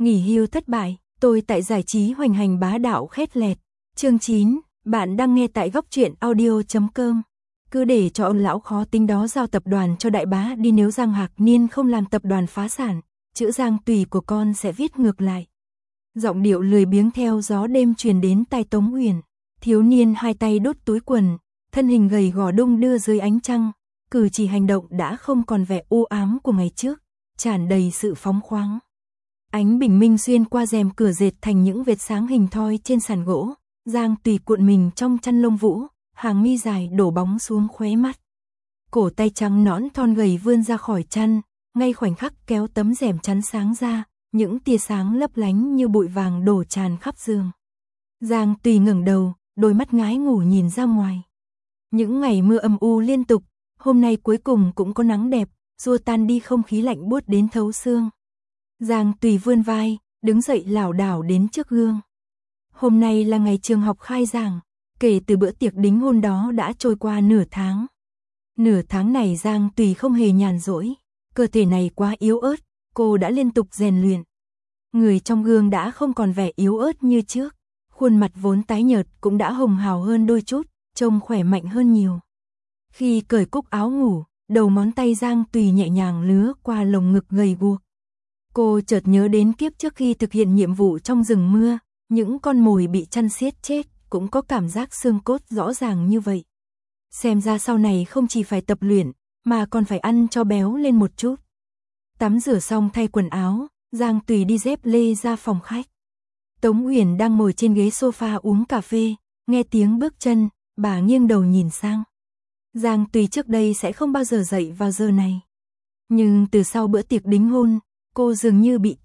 Nghỉ hưu thất bại, tôi tại giải trí hoành hành bá đạo khét lẹt. Chương 9, bạn đang nghe tại góc truyện audio.com. Cứ để cho ông lão khó tính đó giao tập đoàn cho đại bá đi, nếu Giang Hạc Niên không làm tập đoàn phá sản, chữ Giang Tùy của con sẽ viết ngược lại. Giọng điệu lười biếng theo gió đêm truyền đến tai Tống Uyển. Thiếu niên hai tay đút túi quần, thân hình gầy gò đung đưa dưới ánh trăng, cử chỉ hành động đã không còn vẻ u ám của ngày trước, tràn đầy sự phóng khoáng. Ánh bình minh xuyên qua rèm cửa dệt thành những vệt sáng hình thoi trên sàn gỗ. Giang Tùy cuộn mình trong chăn lông vũ, hàng mi dài đổ bóng xuống khóe mắt. Cổ tay trắng nõn thon gầy vươn ra khỏi chăn, ngay khoảnh khắc kéo tấm rèm chắn sáng ra, những tia sáng lấp lánh như bụi vàng đổ tràn khắp giường. Giang Tùy ngẩng đầu, đôi mắt ngái ngủ nhìn ra ngoài. Những ngày mưa âm u liên tục, hôm nay cuối cùng cũng có nắng đẹp, xua tan đi không khí lạnh buốt đến thấu xương. Giang Tùy vươn vai, đứng dậy lảo đảo đến trước gương. Hôm nay là ngày trường học khai giảng, kể từ bữa tiệc đính hôn đó đã trôi qua nửa tháng. Nửa tháng này Giang Tùy không hề nhàn rỗi, cơ thể này quá yếu ớt, cô đã liên tục rèn luyện. Người trong gương đã không còn vẻ yếu ớt như trước, khuôn mặt vốn tái nhợt cũng đã hồng hào hơn đôi chút, trông khỏe mạnh hơn nhiều. Khi cởi cúc áo ngủ, đầu ngón tay Giang Tùy nhẹ nhàng lướt qua lồng ngực gầy guộc. Cô chợt nhớ đến kiếp trước khi thực hiện nhiệm vụ trong rừng mưa, những con mồi bị chăn xiết chết cũng có cảm giác xương cốt rõ ràng như vậy. Xem ra sau này không chỉ phải tập luyện, mà còn phải ăn cho béo lên một chút. Tắm rửa xong thay quần áo, Giang Tùy đi dép lê ra phòng khách. Tống Uyển đang ngồi trên ghế sofa uống cà phê, nghe tiếng bước chân, bà nghiêng đầu nhìn sang. Giang Tùy trước đây sẽ không bao giờ dậy vào giờ này. Nhưng từ sau bữa tiệc đính hôn, cô dường như bị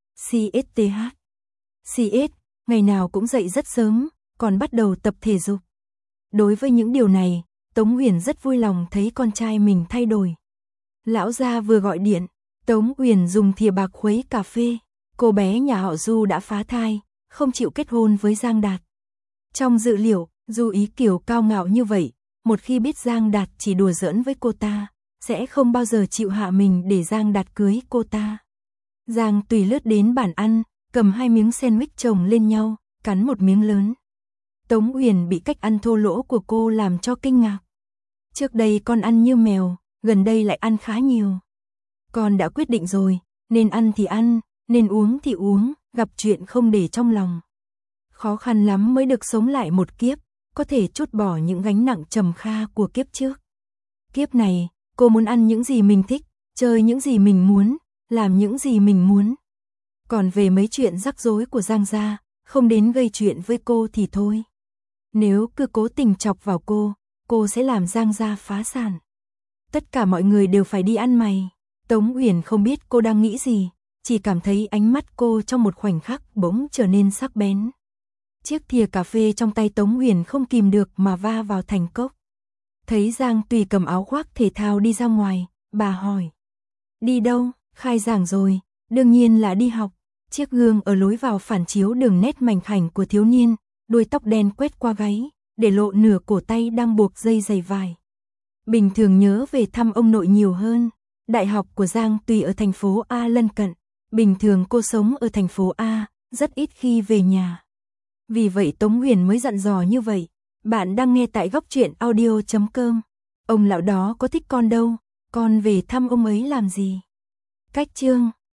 CSTH. Ngày nào cũng dậy rất sớm, còn bắt đầu tập thể dục. Đối với những điều này, Tống Uyển rất vui lòng thấy con trai mình thay đổi. Lão gia vừa gọi điện, Tống Uyển dùng thìa bạc khuấy cà phê. Cô bé nhà họ Du đã phá thai, không chịu kết hôn với Giang Đạt. Trong dự liệu, Du Ý Kiều cao ngạo như vậy, một khi biết Giang Đạt chỉ đùa giỡn với cô ta, sẽ không bao giờ chịu hạ mình để Giang Đạt cưới cô ta. Giang Tùy lướt đến bàn ăn, cầm 2 miếng sandwich chồng lên nhau, cắn một miếng lớn. Tống Uyển bị cách ăn thô lỗ của cô làm cho kinh ngạc. Trước đây con ăn như mèo, gần đây lại ăn khá nhiều. Con đã quyết định rồi, nên ăn thì ăn, nên uống thì uống, gặp chuyện không để trong lòng. Khó khăn lắm mới được sống lại một kiếp, có thể trút bỏ những gánh nặng trầm kha của kiếp trước. Kiếp này, cô muốn ăn những gì mình thích, chơi những gì mình muốn, làm những gì mình muốn. Còn về mấy chuyện rắc rối của Giang gia, không đến gây chuyện với cô thì thôi. Nếu cứ cố tình chọc vào cô sẽ làm Giang gia phá sản. Tất cả mọi người đều phải đi ăn mày. Tống Uyển không biết cô đang nghĩ gì, chỉ cảm thấy ánh mắt cô trong một khoảnh khắc bỗng trở nên sắc bén. Chiếc thìa cà phê trong tay Tống Uyển không kìm được mà va vào thành cốc. Thấy Giang Tùy cầm áo khoác thể thao đi ra ngoài, bà hỏi. Đi đâu? Khai giảng rồi, đương nhiên là đi học. Chiếc gương ở lối vào phản chiếu đường nét mảnh khảnh của thiếu niên, đuôi tóc đen quét qua gáy, để lộ nửa cổ tay đang buộc dây giày vải. Bình thường nhớ về thăm ông nội nhiều hơn. Đại học của Giang Tùy ở thành phố A lân cận. Bình thường cô sống ở thành phố A, rất ít khi về nhà. Vì vậy Tống Uyển mới dặn dò như vậy. Bạn đang nghe tại góc truyện audio.com. Ông lão đó có thích con đâu, con về thăm ông ấy làm gì? Cách chương